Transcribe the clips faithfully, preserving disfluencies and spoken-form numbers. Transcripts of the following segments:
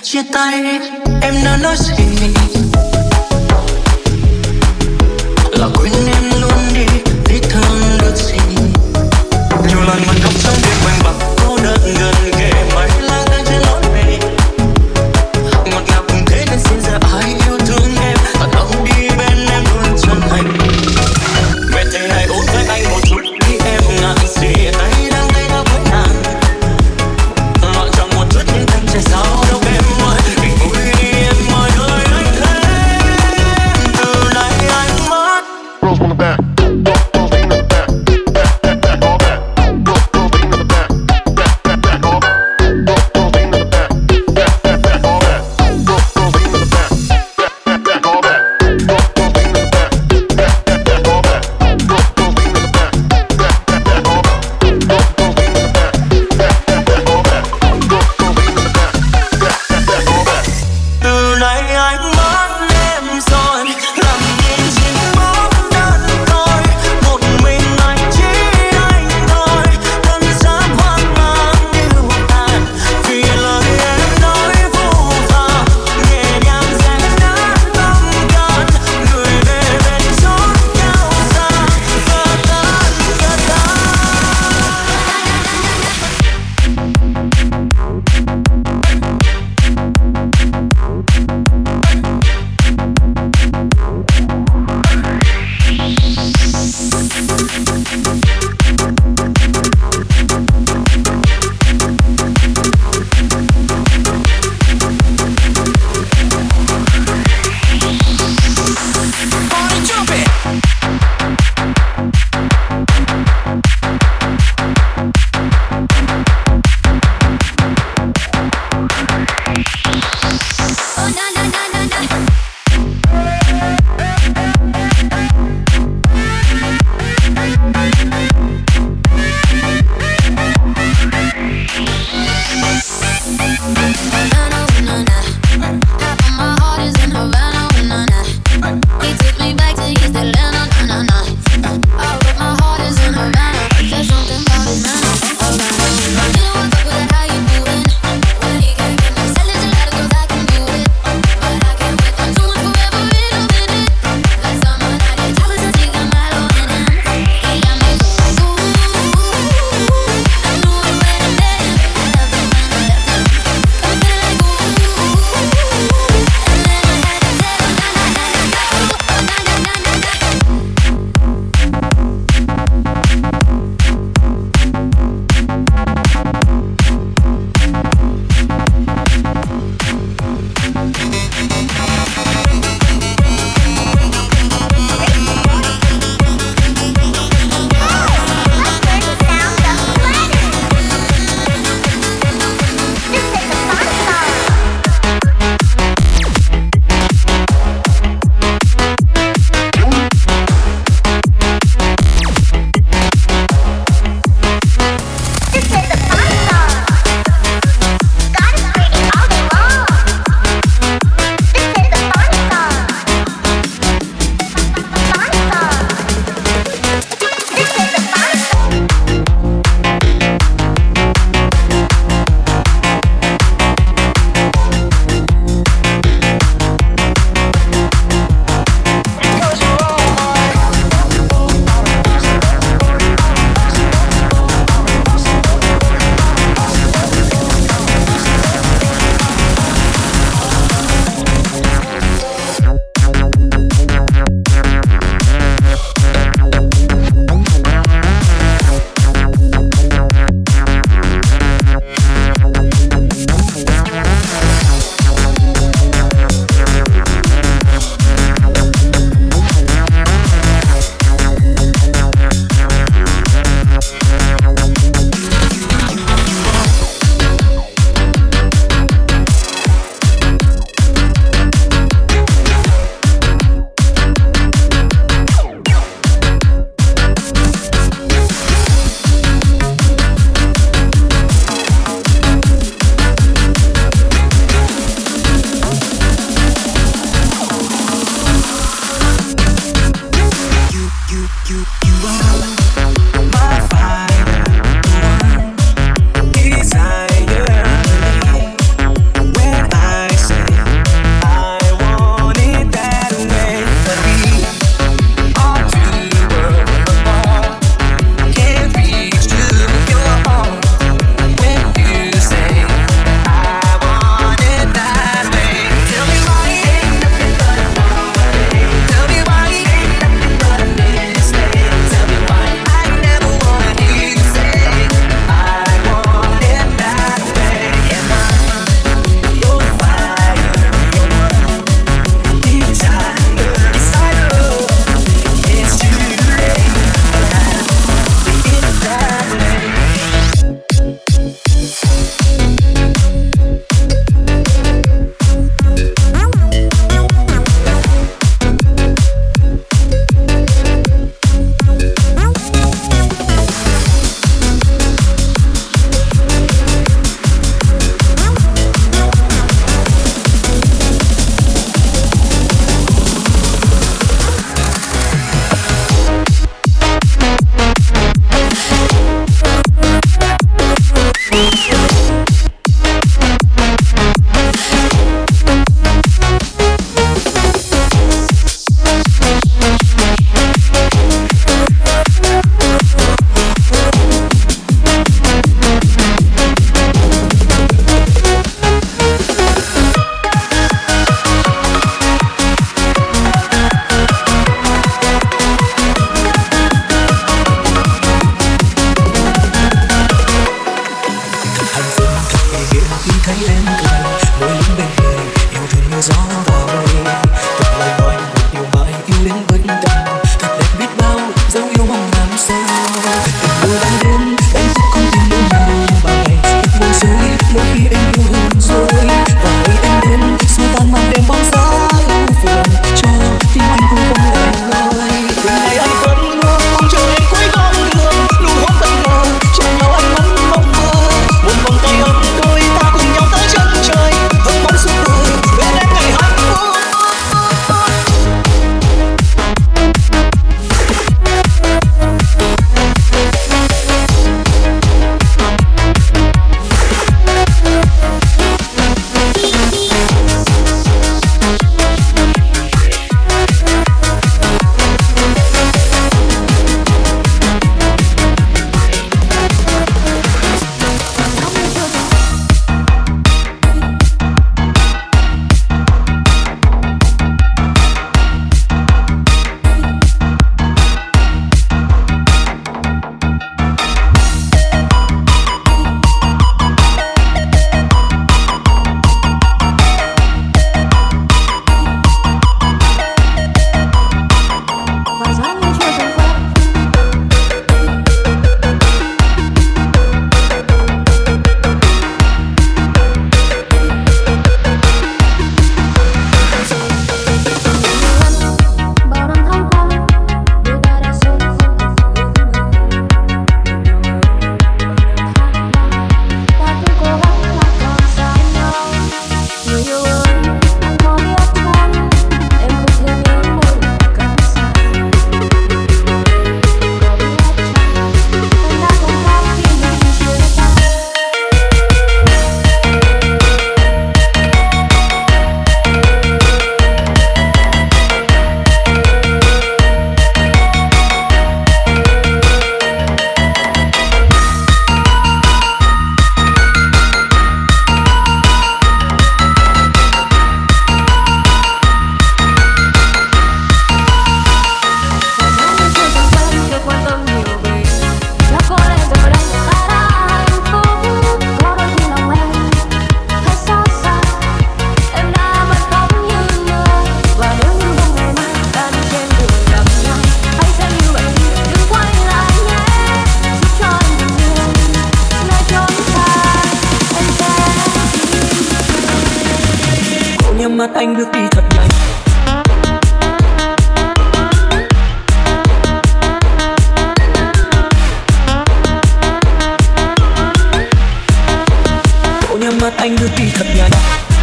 chia tay em đã nói gì là quên em luôn đi để thương được gì. Nhiều lần mình khóc trong đêm quanh bạc cô đơn gần kề mây lang thang trên lối về ngọt ngào cùng thế nên xin giờ ai yêu thương em và đâu đi bên em luôn chân thành. Mẹ thề hãy ôm với anh một chút đi em ngại gì tay đang tay đã với nàng lọt trong một chút những thanh trẻ sao đâu em ơi đừng vui đi em ơi ơi anh thêm từ nay anh mất. Girls on the back. How you doing? When he can't get no salad, you gotta go back and do nhắm mắt anh bước đi thật nhanh. Cô nhắm mắt anh bước đi thật nhanh.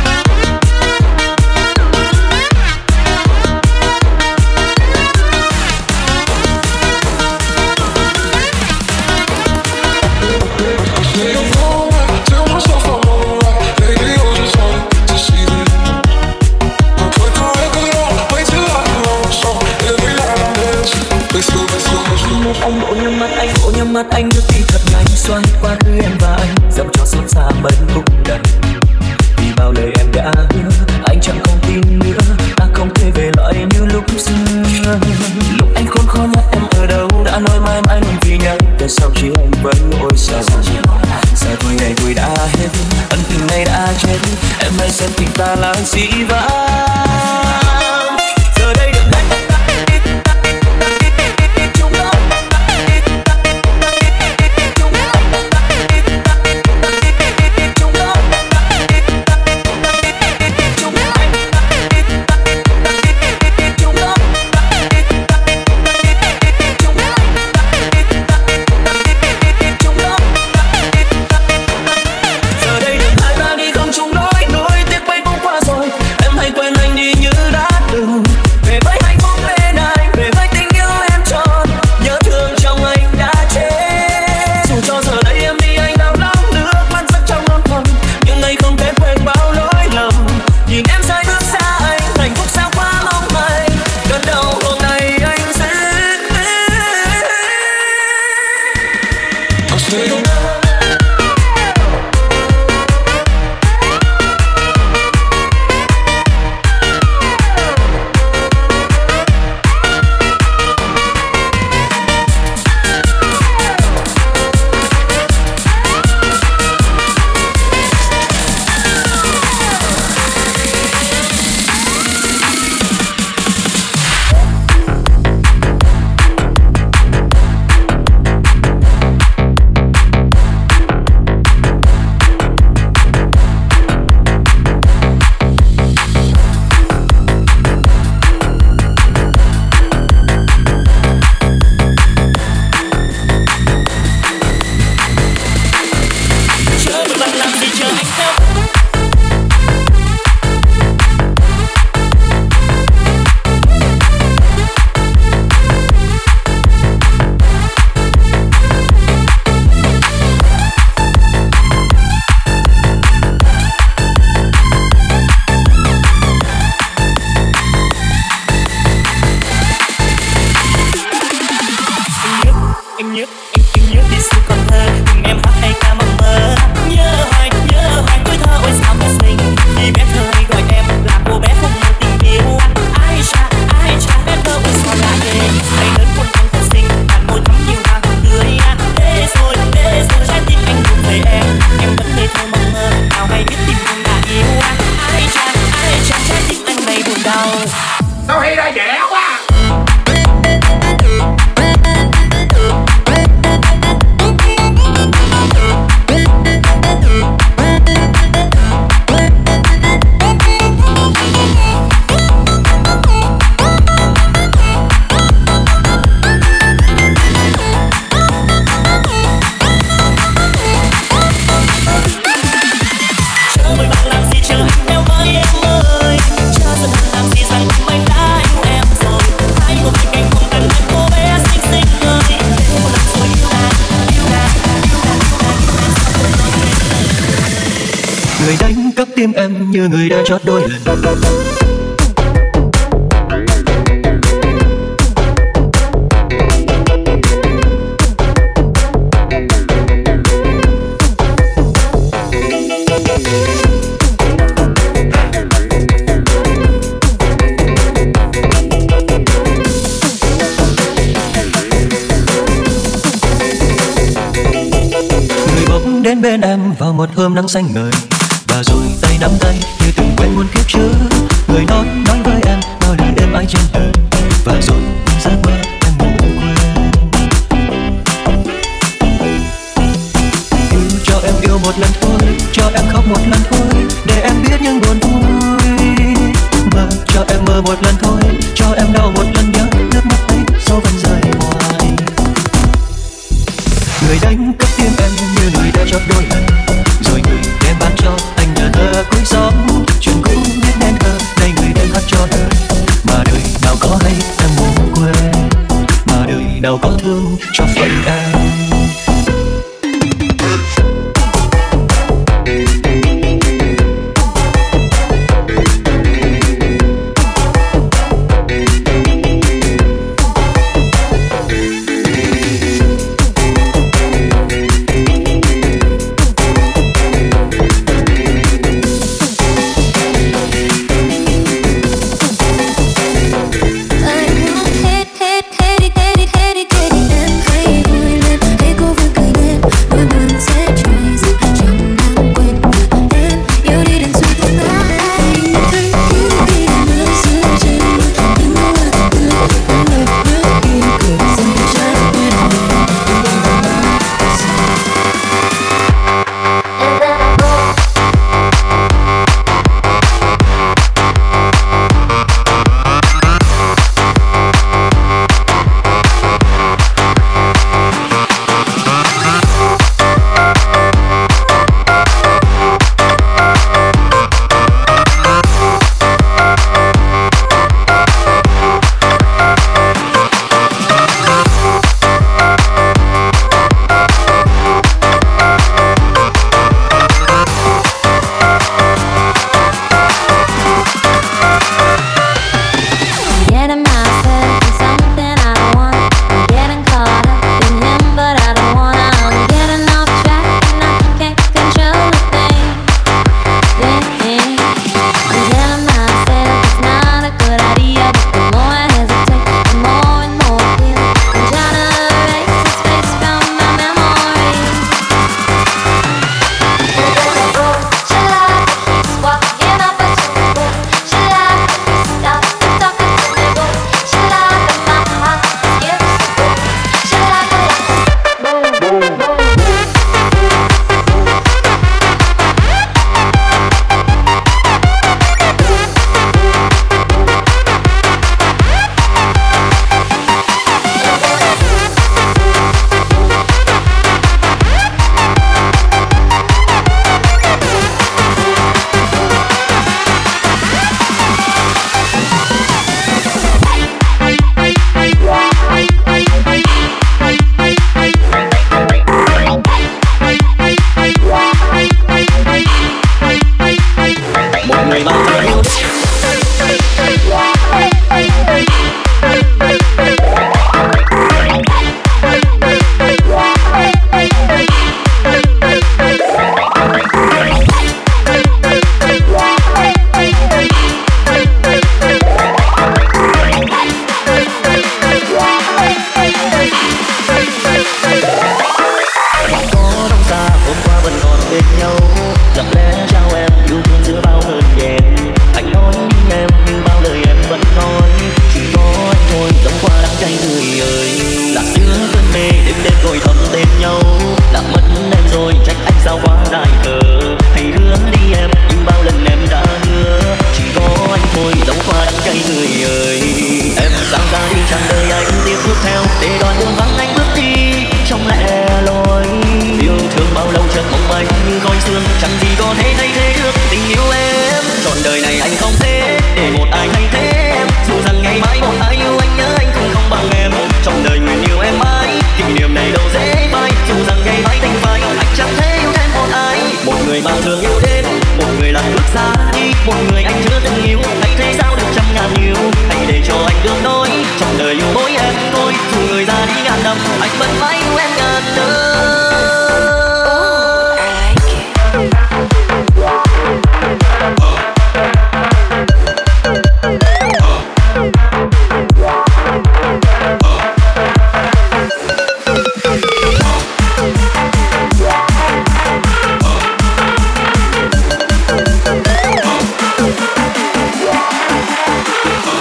Anh bộ nhắm mắt anh bộ nhắm mắt anh bước đi thật nhanh, xoay qua thứ em và anh dẫu cho xót xa mấy khúc đần. Vì bao lời em đã hứa anh chẳng còn tin nữa, ta không thể về lại như lúc xưa. Lúc anh khốn khó nhất em ở đâu, đã nói mãi mãi luôn vì nhau, tại sao chỉ anh vẫn ôi sao. Giờ thôi ngày vui đã hết, ân tình này đã chết, em hãy xem tình ta là dĩ vãng. Giờ đây được anh tim em như người đã chót đôi lần. Người bỗng đến bên em vào một hôm nắng xanh ngời, và rồi tay nắm tay như từng quen muôn kiếp trước. Người nói nói với em bao lời êm ái trên đời, và rồi giấc mơ em ngủ quên. Yêu cho em yêu một lần thôi, cho em khóc một lần thôi, để em biết những buồn vui. chờ một lần thôi, cho em đau một lần nhớ nước mắt ấy dấu vẫn rơi hoài. Người đánh cất tiếng em như người đã chót đôi lần, rồi người đem bán cho anh nhờ thơ cuối xóm. Chuyện cũ biết nên thơ, đây người đem hát cho đời. Mà đời nào có hay em muốn quên, mà đời nào có thương cho phận em.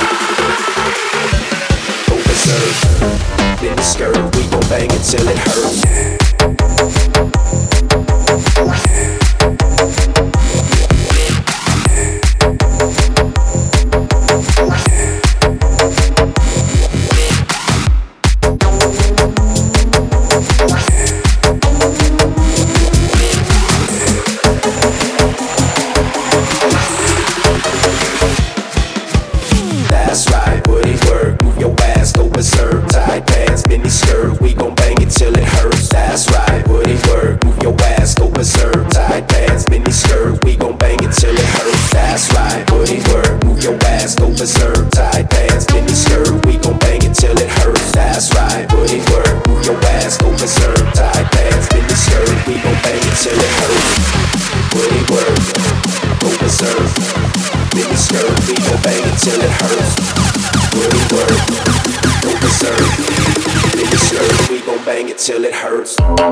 Till it hurts. booty work, move your ass, go berserk. Tight pants, mini skirt, we gon' bang it till it hurts. That's right, booty work, move your ass, go berserk. Tight pants, mini skirt, we gon' bang it till it hurts. Booty work, go berserk. Mini skirt, we gon' bang it till it hurts. Booty work, go berserk. Mini skirt, we gon' bang it till it hurts.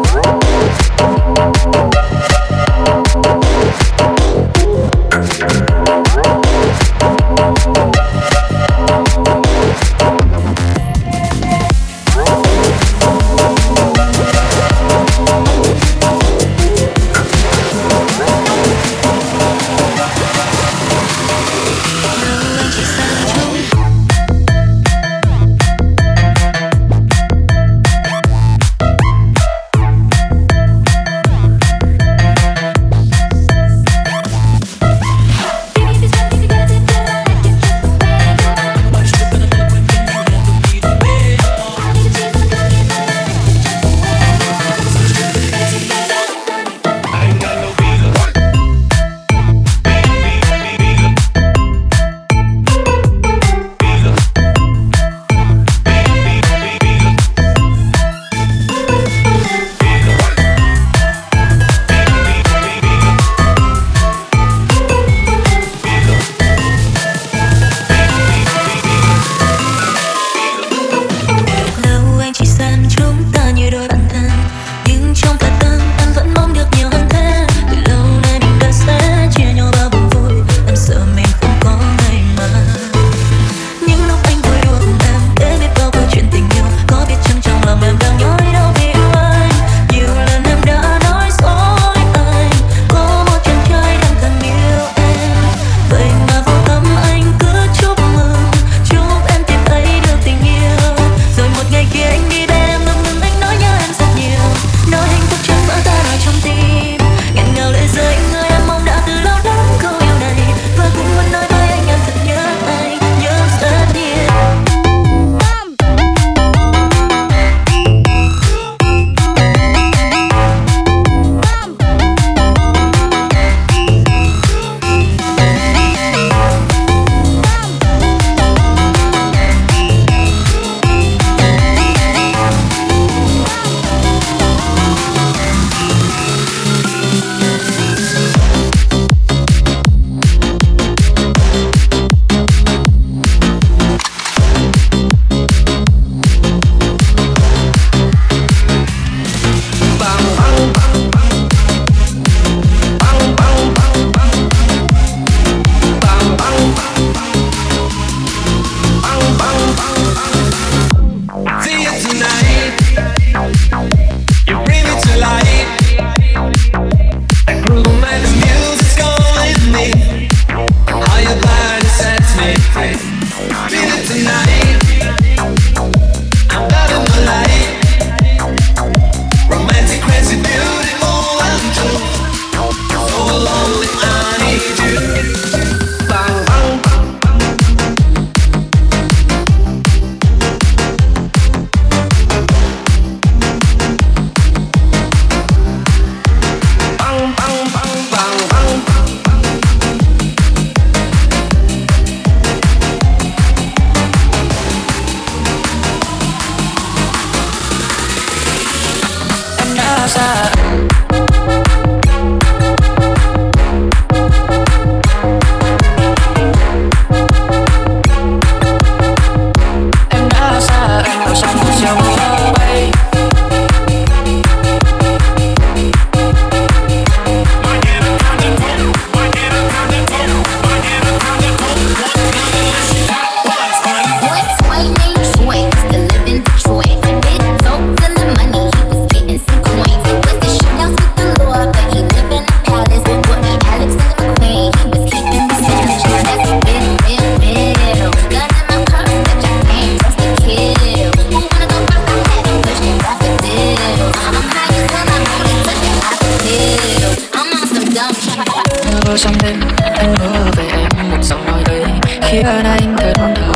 Trong đêm anh mơ về em một giọng nói ấy khiến anh thẫn thờ.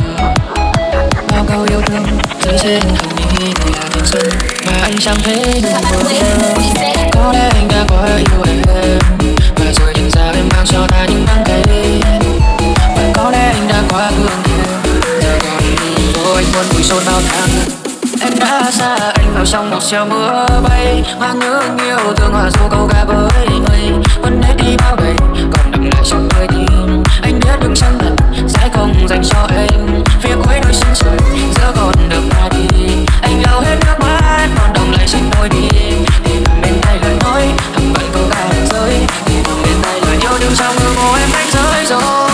Bao câu yêu thương rơi trên hồng nhi này là tình xuân mà anh chẳng thấy nụ mơ. Có lẽ anh đã quá yêu em và rồi nhận ra em mang cho ta những nắng cay. quá hương thơm. Giờ còn đi rồi anh muốn bụi xôn bao tháng. Em đã xa anh vào trong một gieo mưa bay, hoa nhớ nhiều thương hòa du câu ca với mây. Vẫn hết đi bao ngày còn đậm lại trong hơi tim. Anh biết đứng chân thật sẽ không dành cho em. Phía cuối đôi chân trời giữa còn được ta đi. Anh lau hết nước mắt còn đồng lại trên môi đi. Thì nằm bên tay lời nói hằng vẫn câu ca đàn rơi. Thì nằm bên tay lời yêu đương trong mơ mồ em đánh rơi rồi.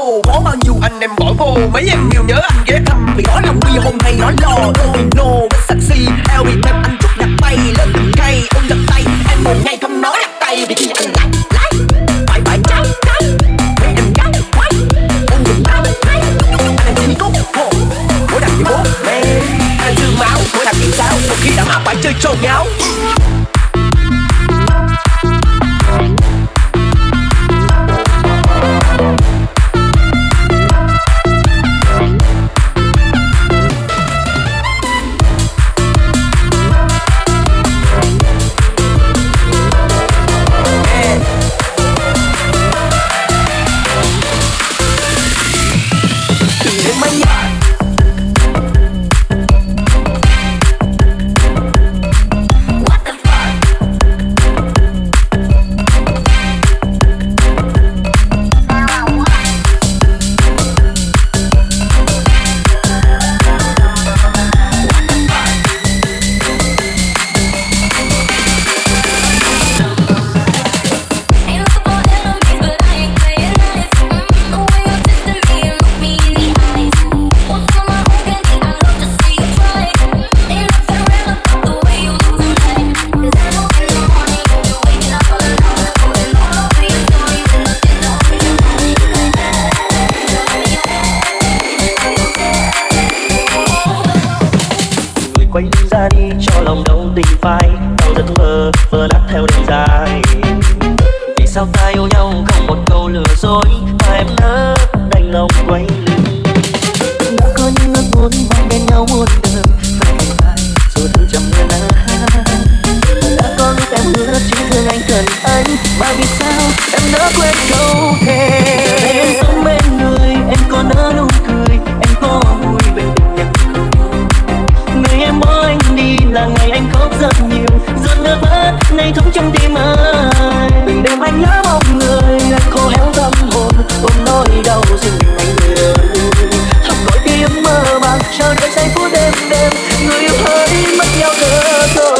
đồ. Có bao nhiêu anh em bỏ vô, mấy em nhiều nhớ anh ghé thăm vì đó lòng bia hôm hay nói lò. Đôi nô với sexy, eo bị thêm anh chút nhặt tay lên từng cây ôm giật tay. Em một ngày không nói nhặt tay vì khi anh lái lái phải phải trái trái mấy em gái quái ôm giật tay lấy anh chỉ cúc hồ mỗi đằng như bố mẹ anh chưa máu mỗi đằng như sao một khi đã mà phải chơi trâu nháo. Quay lưng ra đi cho lòng đâu tình phai, tao giấc mơ vỡ nát theo đêm dài. Vì sao ta yêu nhau không một câu lừa dối mà em nỡ đành lòng quay lưng. Đã có những ước muốn mong bên nhau muôn đời, phải thành ai rồi thương trăm lần ai. Đã có lúc em hứa chỉ thương anh cần anh, mà vì sao em nỡ quên câu thề. Để em sống bên người em có nỡ nụ cười, em có vui bên tình em không. Ngày em bỏ anh đi là ngày anh khóc rất nhiều, giọt nước mắt này thấm trong tim anh. Từng đêm anh nhớ một người, anh khô héo tâm hồn, ôm nỗi đau riêng mình anh người ơi. Học nỗi ký ức mơ màng, chờ đợi giây phút đêm đêm, người yêu hỡi mất nhau cỡ rồi.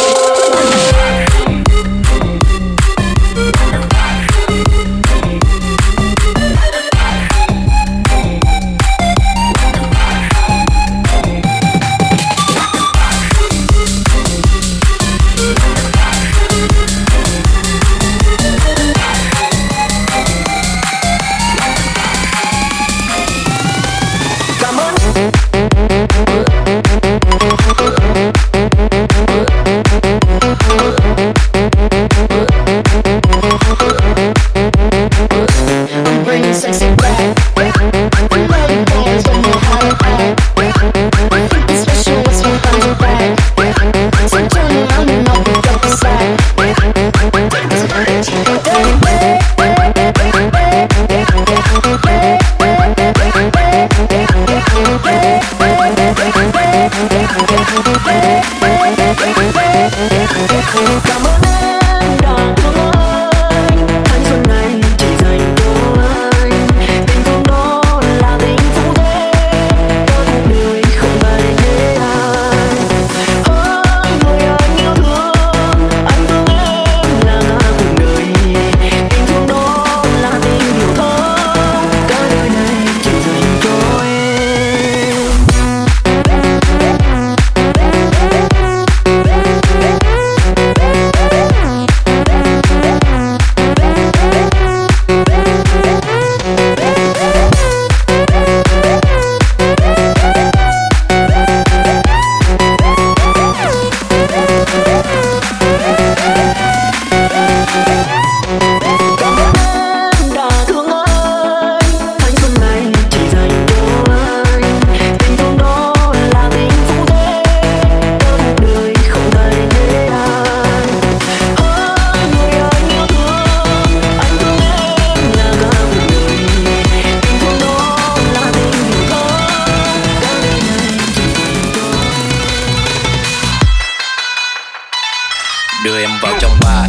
đưa em vào trong bar.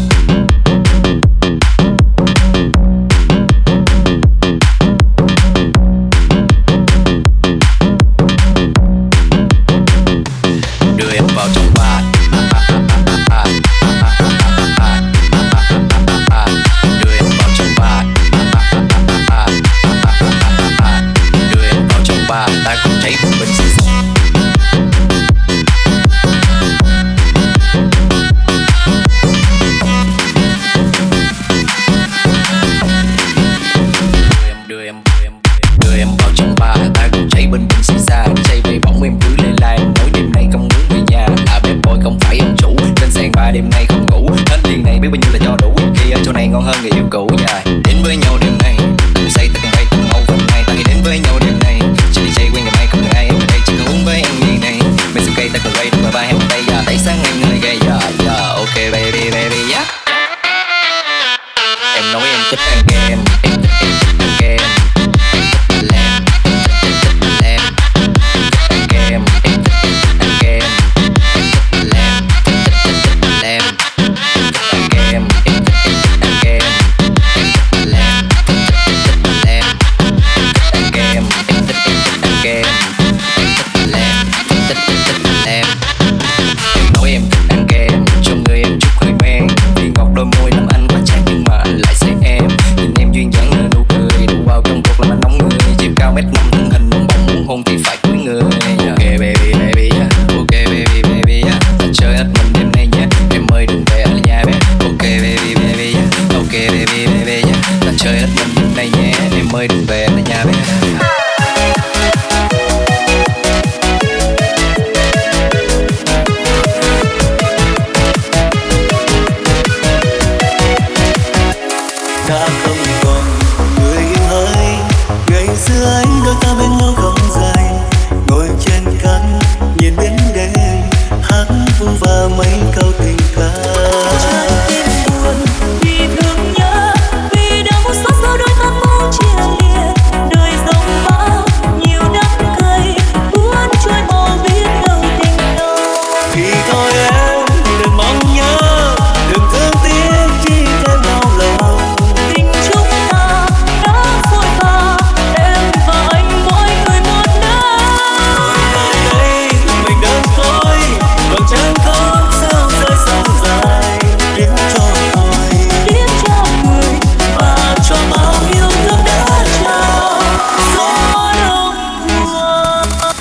Đưa em vào trong bar. Đưa em vào trong bar. và hẹn bây giờ thấy sáng ngày người gây giờ giờ ok baby baby yeah. Em nói em thích ăn kem, em thích em thích ăn kem, em thích làm, em thích làm, ăn kem, em thích ăn kem, em thích làm, em thích làm, ăn kem, em thích ăn kem, em thích làm, em thích làm, ăn kem, em thích ăn kem, em thích làm, em thích làm. Em nói em thích ăn kem, cho người em chút hơi men, vì ngọt đôi môi làm anh quá chán nhưng mà anh lại say em. Nhìn em duyên dáng nở nụ cười, đủ vào trong cuộc làm anh nóng người. Chiều cao mét năm thân hình bóng bóng muốn hôn thì phải cúi người. Ok baby baby yeah, ok baby baby yeah. Ta chơi hết mình đêm nay nhé, em ơi đừng về ở nhà bé. Ok baby baby yeah, ok baby baby yeah. Ta chơi hết mình đêm nay nhé, em ơi đừng về ở nhà bé. Đã không còn người yêu hỡi, ngày xưa anh đôi ta bên nhau không dài, ngồi trên cánh nhìn đến đêm hát vu và mấy câu tình ca. Trái tim buồn vì thương nhớ, vì đã một xót xa đôi ta muốn chia lìa. Đời dòng bão nhiều đắng cay, buồn trôi màu biết đâu tình đâu. Thì thôi em đừng mong nhớ, đừng thương tiếc chi thêm đau lòng. Tình chúng ta đã vội vã, em và anh mỗi người một nơi. Nơi đây mình đơn côi, vầng trăng không sao rơi sâu dài. Kiếm cho tôi, Biết cho người và cho bao yêu thương đã trao. gió đông buồn.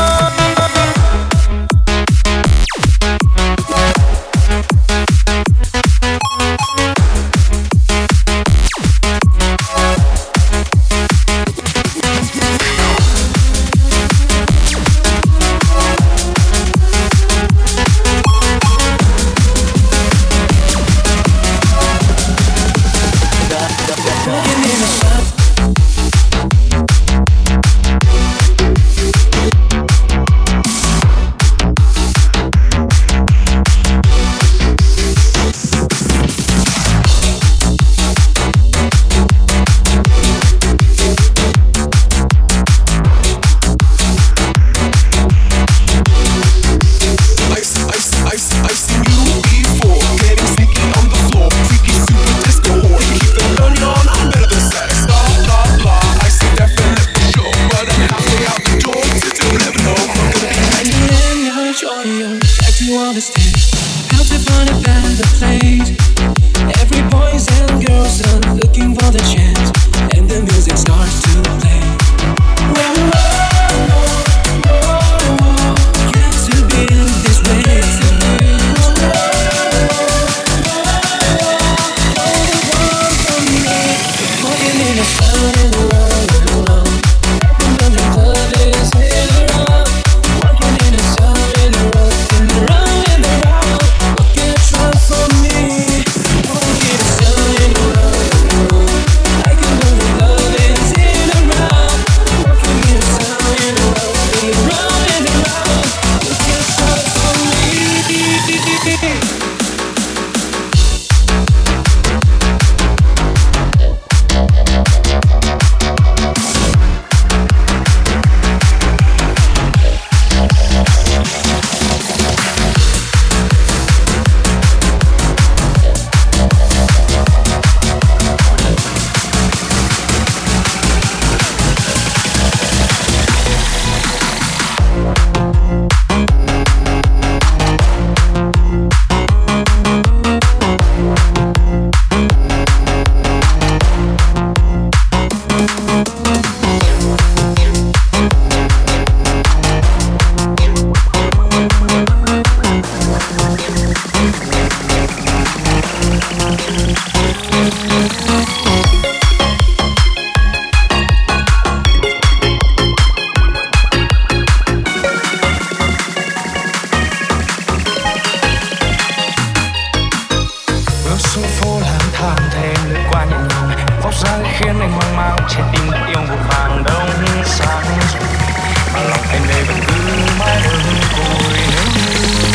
khiến anh hoang mang, trái tim đã yêu vội vàng đông sáng rồi, mà lòng em đây vẫn cứ mãi đơn côi. Nếu như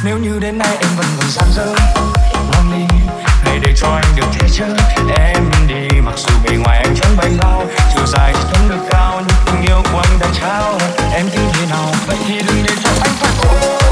Nếu như đến nay em vẫn còn dang dở, ngon đi hãy để cho anh được thế chứ. Em đi mặc dù bề ngoài anh chẳng bay lao, chiều dài chẳng được cao, nhưng tình yêu của anh đã trao. Em tính thế nào vậy thì đừng để cho anh phải khổ.